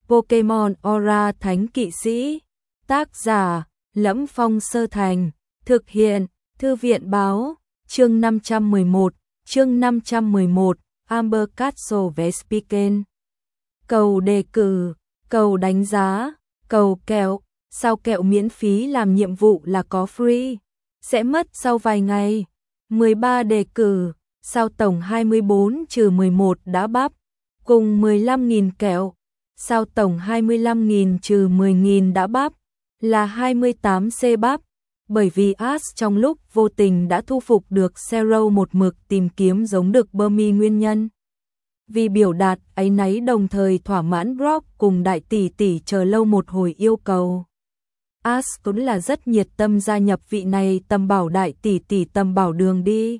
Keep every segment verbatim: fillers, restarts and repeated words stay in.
Pokemon Aura Thánh Kỵ Sĩ. Tác giả: Lẫm Phong Sơ Thành. Thực hiện: Thư viện Báo. Chương năm trăm mười một. Chương năm trăm mười một. Amber Castle Vespiquen. Cầu đề cử, cầu đánh giá, cầu kẹo. Sao kẹo miễn phí làm nhiệm vụ là có free, sẽ mất sau vài ngày. mười ba đề cử, sao tổng hai mươi bốn trừ mười một đã bắp, cùng mười lăm nghìn kẹo. Sao tổng hai mươi lăm nghìn trừ mười nghìn đã bắp, là hai mươi tám C bắp. Bởi vì Ash trong lúc vô tình đã thu phục được Zero một mực tìm kiếm giống đực Burmy nguyên nhân. Vì biểu đạt áy náy đồng thời thỏa mãn Brock cùng đại tỷ tỷ chờ lâu một hồi yêu cầu. Ash cũng là rất nhiệt tâm gia nhập vị này tầm bảo đại tỷ tỷ tầm bảo đường đi.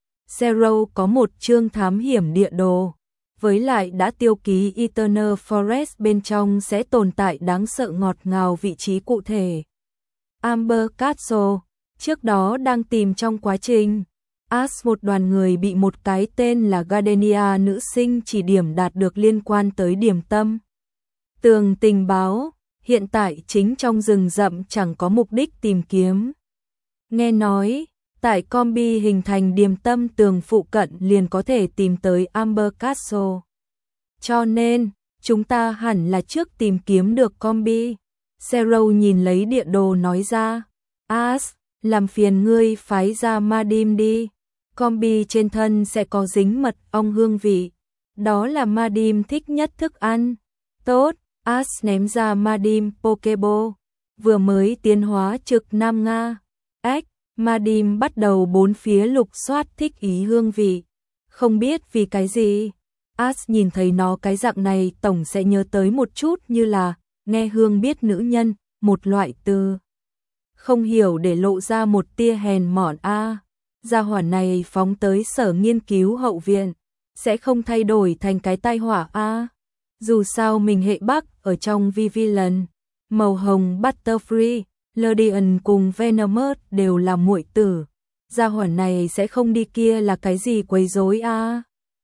Zero có một chương thám hiểm địa đồ, với lại đã tiêu ký Eternal Forest bên trong sẽ tồn tại đáng sợ ngọt ngào vị trí cụ thể. Amber Castle, trước đó đang tìm trong quá trình. Ash một đoàn người bị một cái tên là Gardenia nữ sinh chỉ điểm đạt được liên quan tới điểm tâm. Tường tình báo, hiện tại chính trong rừng rậm chẳng có mục đích tìm kiếm. Nghe nói, tại combi hình thành điểm tâm tường phụ cận liền có thể tìm tới Amber Castle. Cho nên, chúng ta hẳn là trước tìm kiếm được combi. Zero nhìn lấy địa đồ nói ra. Ash, làm phiền ngươi phái ra Madim đi. Combi trên thân sẽ có dính mật ong hương vị. Đó là Madim thích nhất thức ăn. Tốt, Ash ném ra Madim Pokeball. Vừa mới tiến hóa trực Nam Nga. Ếch, Madim bắt đầu bốn phía lục soát thích ý hương vị. Không biết vì cái gì. Ash nhìn thấy nó cái dạng này tổng sẽ nhớ tới một chút như là nghe hương biết nữ nhân, một loại từ. Không hiểu để lộ ra một tia hèn mọn a. À. Gia hỏa này phóng tới sở nghiên cứu hậu viện, sẽ không thay đổi thành cái tai họa a. À. Dù sao mình hệ Bắc ở trong Vivillon, màu hồng Butterfree, Lodian cùng Venomous đều là muội tử. Gia hỏa này sẽ không đi kia là cái gì quấy rối a. À.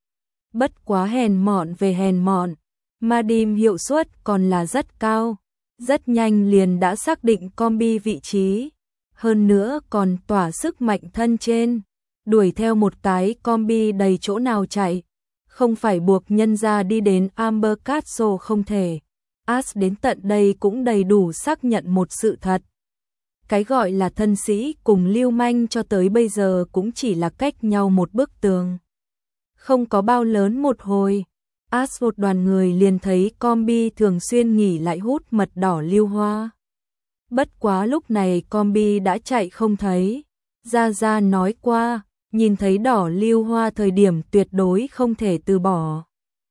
Bất quá hèn mọn về hèn mọn, Madim hiệu suất còn là rất cao, rất nhanh liền đã xác định combi vị trí, hơn nữa còn tỏa sức mạnh thân trên, đuổi theo một cái combi đầy chỗ nào chạy, không phải buộc nhân ra đi đến Amber Castle không thể. Ash đến tận đây cũng đầy đủ xác nhận một sự thật. Cái gọi là thân sĩ cùng lưu manh cho tới bây giờ cũng chỉ là cách nhau một bức tường. Không có bao lớn một hồi, Ash một đoàn người liền thấy combi thường xuyên nghỉ lại hút mật đỏ lưu hoa. Bất quá lúc này combi đã chạy không thấy. Gia Gia nói qua, nhìn thấy đỏ lưu hoa thời điểm tuyệt đối không thể từ bỏ.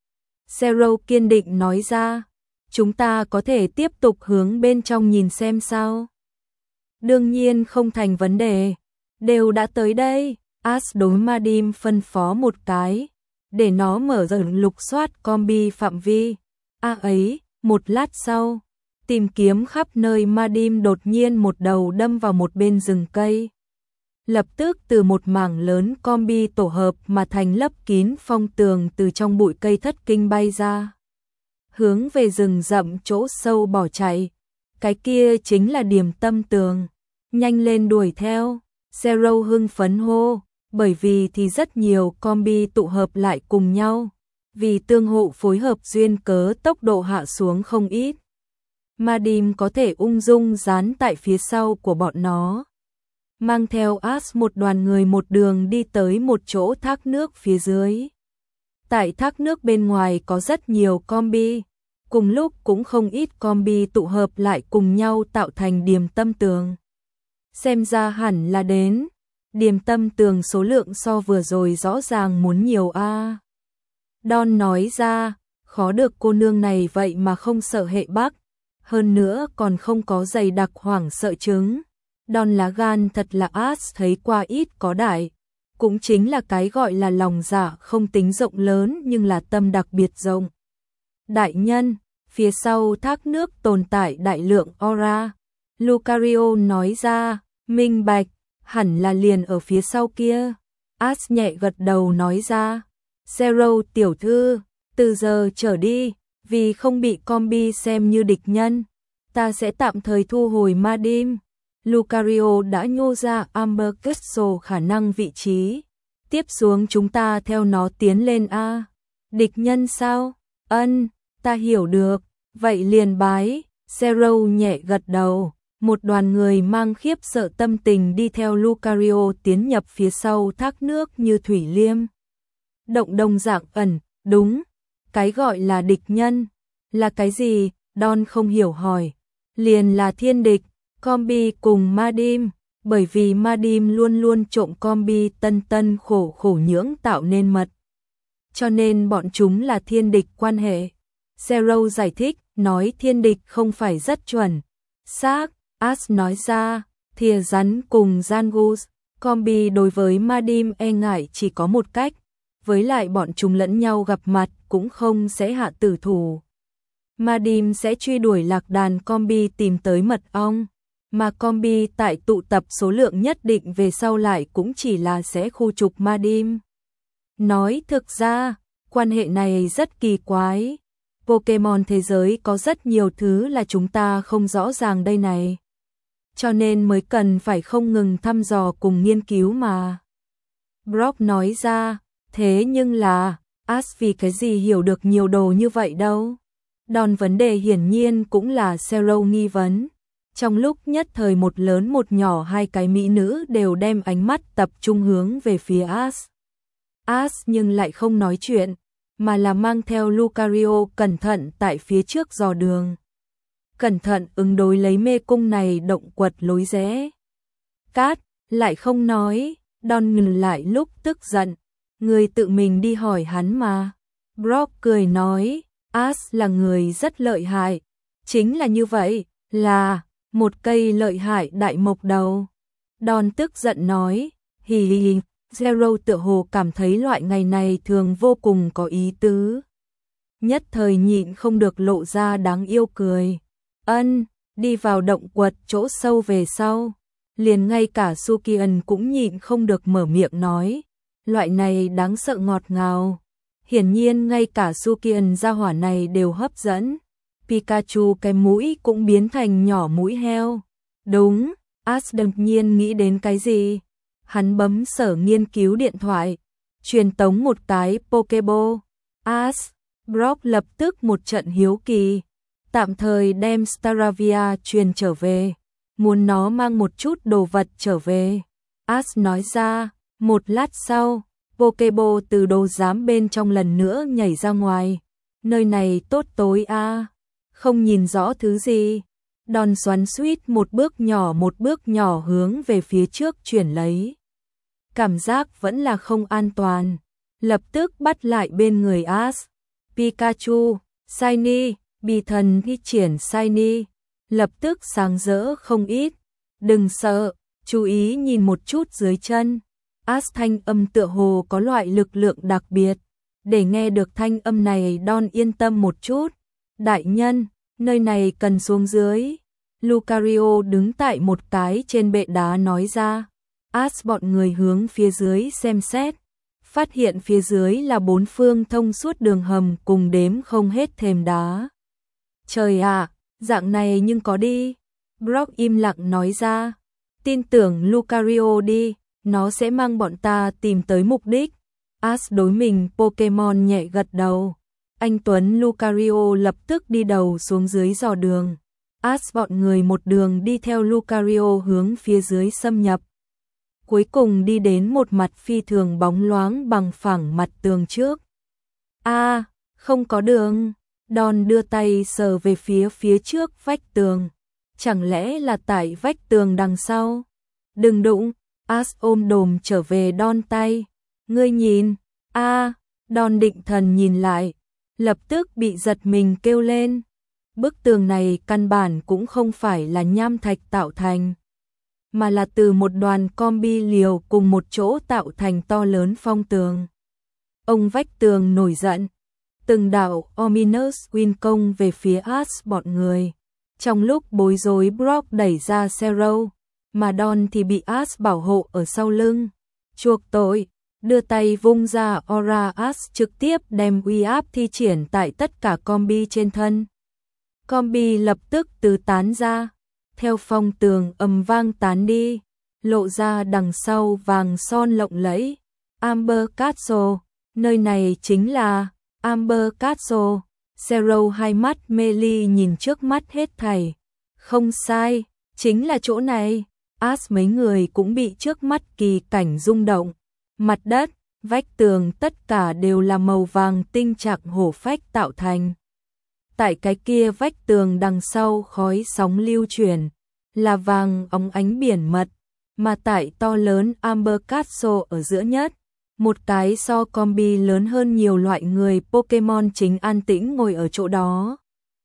Zero kiên định nói ra, chúng ta có thể tiếp tục hướng bên trong nhìn xem sao. Đương nhiên không thành vấn đề, đều đã tới đây. Ash đối Madim phân phó một cái, để nó mở rộng lục soát combi phạm vi. A à ấy, một lát sau, tìm kiếm khắp nơi Madim đột nhiên một đầu đâm vào một bên rừng cây. Lập tức từ một mảng lớn combi tổ hợp mà thành lấp kín phong tường từ trong bụi cây thất kinh bay ra. Hướng về rừng rậm chỗ sâu bỏ chạy. Cái kia chính là điểm tâm tường. Nhanh lên đuổi theo. Zero hưng phấn hô. Bởi vì thì rất nhiều combi tụ hợp lại cùng nhau, vì tương hộ phối hợp duyên cớ tốc độ hạ xuống không ít. Madim có thể ung dung dán tại phía sau của bọn nó. Mang theo Ash một đoàn người một đường đi tới một chỗ thác nước phía dưới. Tại thác nước bên ngoài có rất nhiều combi, cùng lúc cũng không ít combi tụ hợp lại cùng nhau tạo thành điểm tâm tường. Xem ra hẳn là đến. Điểm tâm tường số lượng so vừa rồi rõ ràng muốn nhiều a. À. Don nói ra, khó được cô nương này vậy mà không sợ hệ Bắc, hơn nữa còn không có dày đặc hoảng sợ chứng. Don lá gan thật là Ash thấy qua ít có đại, cũng chính là cái gọi là lòng dạ không tính rộng lớn nhưng là tâm đặc biệt rộng. Đại nhân, phía sau thác nước tồn tại đại lượng aura. Lucario nói ra, minh bạch. Hẳn là liền ở phía sau kia. Ash nhẹ gật đầu nói ra. Zero tiểu thư, từ giờ trở đi, Vì không bị combi xem như địch nhân, ta sẽ tạm thời thu hồi Madim. Lucario đã nhô ra Amber Castle khả năng vị trí. Tiếp xuống chúng ta theo nó tiến lên a. Địch nhân sao? Ân, ta hiểu được. Vậy liền bái. Zero nhẹ gật đầu. Một đoàn người mang khiếp sợ tâm tình đi theo Lucario tiến nhập phía sau thác nước như thủy liêm. Động đồng dạng ẩn, đúng. Cái gọi là địch nhân. Là cái gì? Don không hiểu hỏi. Liền là thiên địch. Combi cùng Madim, bởi vì Madim luôn luôn trộm combi tân tân khổ khổ nhưỡng tạo nên mật. Cho nên bọn chúng là thiên địch quan hệ. Zero giải thích, nói thiên địch không phải rất chuẩn. Xác, As nói ra, thìa rắn cùng Zangus, combi đối với Madim e ngại chỉ có một cách, với lại bọn chúng lẫn nhau gặp mặt cũng không sẽ hạ tử thủ. Madim sẽ truy đuổi lạc đàn combi tìm tới mật ong. Mà combi tại tụ tập số lượng nhất định về sau lại cũng chỉ là sẽ khu trục Madim. Nói thực ra, quan hệ này rất kỳ quái. Pokemon thế giới có rất nhiều thứ là chúng ta không rõ ràng đây này. Cho nên mới cần phải không ngừng thăm dò cùng nghiên cứu mà. Brock nói ra, thế nhưng là, Ash vì cái gì hiểu được nhiều đồ như vậy đâu. Đòn vấn đề hiển nhiên cũng là Zero nghi vấn. Trong lúc nhất thời một lớn một nhỏ hai cái mỹ nữ đều đem ánh mắt tập trung hướng về phía Ash. Ash nhưng lại không nói chuyện, mà là mang theo Lucario cẩn thận tại phía trước dò đường. Cẩn thận ứng đối lấy mê cung này động quật lối rẽ. Cát, lại không nói, Don ngừng lại lúc tức giận. Người tự mình đi hỏi hắn mà. Brock cười nói, Ash là người rất lợi hại. Chính là như vậy, là một cây lợi hại đại mộc đầu. Don tức giận nói, hì hì hì, Zero tựa hồ cảm thấy loại ngày này thường vô cùng có ý tứ. Nhất thời nhịn không được lộ ra đáng yêu cười. Ân, đi vào động quật chỗ sâu về sau. Liền ngay cả Sukian cũng nhịn không được mở miệng nói. Loại này đáng sợ ngọt ngào. Hiển nhiên ngay cả Sukian gia hỏa này đều hấp dẫn. Pikachu cái mũi cũng biến thành nhỏ mũi heo. Đúng, Ash đột nhiên nghĩ đến cái gì? Hắn bấm sở nghiên cứu điện thoại, truyền tống một cái Pokeball. Ash, Brock lập tức một trận hiếu kỳ, tạm thời đem Staravia truyền trở về, muốn nó mang một chút đồ vật trở về. Ash nói ra, một lát sau, Pokeball từ đồ giám bên trong lần nữa nhảy ra ngoài. Nơi này tốt tối a, à, không nhìn rõ thứ gì. Đòn xoắn xuýt một bước nhỏ một bước nhỏ hướng về phía trước chuyển lấy. Cảm giác vẫn là không an toàn. Lập tức bắt lại bên người Ash. Pikachu, Shiny, Bì thần thi triển Shiny. Lập tức sáng rỡ không ít. Đừng sợ, chú ý nhìn một chút dưới chân. Ash thanh âm tựa hồ có loại lực lượng đặc biệt. Để nghe được thanh âm này Don yên tâm một chút. Đại nhân, nơi này cần xuống dưới. Lucario đứng tại một cái trên bệ đá nói ra. Ash bọn người hướng phía dưới xem xét. Phát hiện phía dưới là bốn phương thông suốt đường hầm cùng đếm không hết thềm đá. Trời ạ, dạng này nhưng có đi. Brock im lặng nói ra. Tin tưởng Lucario đi, nó sẽ mang bọn ta tìm tới mục đích. Ash đối mình Pokemon nhẹ gật đầu. Anh Tuấn Lucario lập tức đi đầu xuống dưới dò đường. Ash bọn người một đường đi theo Lucario hướng phía dưới xâm nhập. Cuối cùng đi đến một mặt phi thường bóng loáng bằng phẳng mặt tường trước. A, à, không có đường. Don đưa tay sờ về phía phía trước vách tường. Chẳng lẽ là tại vách tường đằng sau? Đừng đụng. Ash ôm đồm trở về Don tay. Ngươi nhìn. A, à, Don định thần nhìn lại. Lập tức bị giật mình kêu lên. Bức tường này căn bản cũng không phải là nham thạch tạo thành, mà là từ một đoàn combi liều cùng một chỗ tạo thành to lớn phong tường. Ông vách tường nổi giận, từng đạo ominous wind công về phía Ash bọn người. Trong lúc bối rối Brock đẩy ra Zero, mà Don thì bị Ash bảo hộ ở sau lưng. Chuộc tội, đưa tay vung ra Aura As trực tiếp đem uy áp thi triển tại tất cả combi trên thân. Combi lập tức tứ tán ra, theo phong tường ầm vang tán đi, lộ ra đằng sau vàng son lộng lẫy. Amber Castle, nơi này chính là Amber Castle. Zero hai mắt mê ly nhìn trước mắt hết thảy. Không sai, chính là chỗ này. As mấy người cũng bị trước mắt kỳ cảnh rung động. Mặt đất, vách tường tất cả đều là màu vàng tinh trạc hổ phách tạo thành. Tại cái kia vách tường đằng sau khói sóng lưu chuyển, là vàng óng ánh biển mật, mà tại to lớn Amber Castle ở giữa nhất, một cái so combi lớn hơn nhiều loại người Pokemon chính an tĩnh ngồi ở chỗ đó.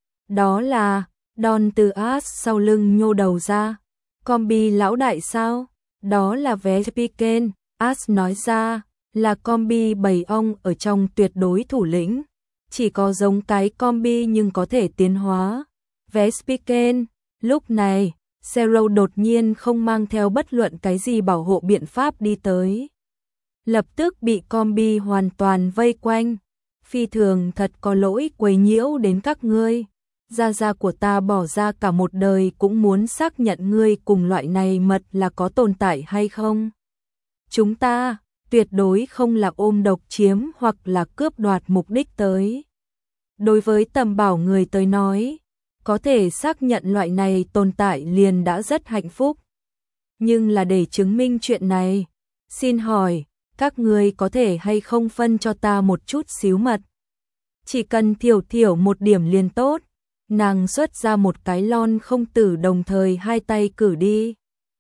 Đó là Don từ As sau lưng nhô đầu ra. Combi lão đại sao? Đó là Vespiquen, As nói ra, là combi bầy ong ở trong tuyệt đối thủ lĩnh. Chỉ có giống cái combi nhưng có thể tiến hóa. Vespiquen, lúc này, Zero đột nhiên không mang theo bất luận cái gì bảo hộ biện pháp đi tới. Lập tức bị combi hoàn toàn vây quanh. Phi thường thật có lỗi quấy nhiễu đến các ngươi. Gia gia của ta bỏ ra cả một đời cũng muốn xác nhận ngươi cùng loại này mật là có tồn tại hay không. Chúng ta tuyệt đối không là ôm độc chiếm hoặc là cướp đoạt mục đích tới. Đối với tầm bảo người tới nói, có thể xác nhận loại này tồn tại liền đã rất hạnh phúc. Nhưng là để chứng minh chuyện này, xin hỏi, các ngươi có thể hay không phân cho ta một chút xíu mật? Chỉ cần thiểu thiểu một điểm liền tốt. Nàng xuất ra một cái lon không tử đồng thời hai tay cử đi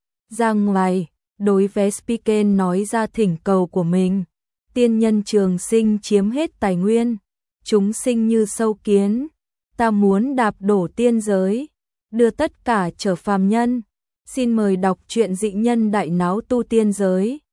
ra ngoài, đối Vespiquen nói ra thỉnh cầu của mình. Tiên nhân trường sinh chiếm hết tài nguyên, chúng sinh như sâu kiến, ta muốn đạp đổ tiên giới, đưa tất cả trở phàm nhân. Xin mời đọc truyện Dị Nhân Đại Náo Tu Tiên Giới.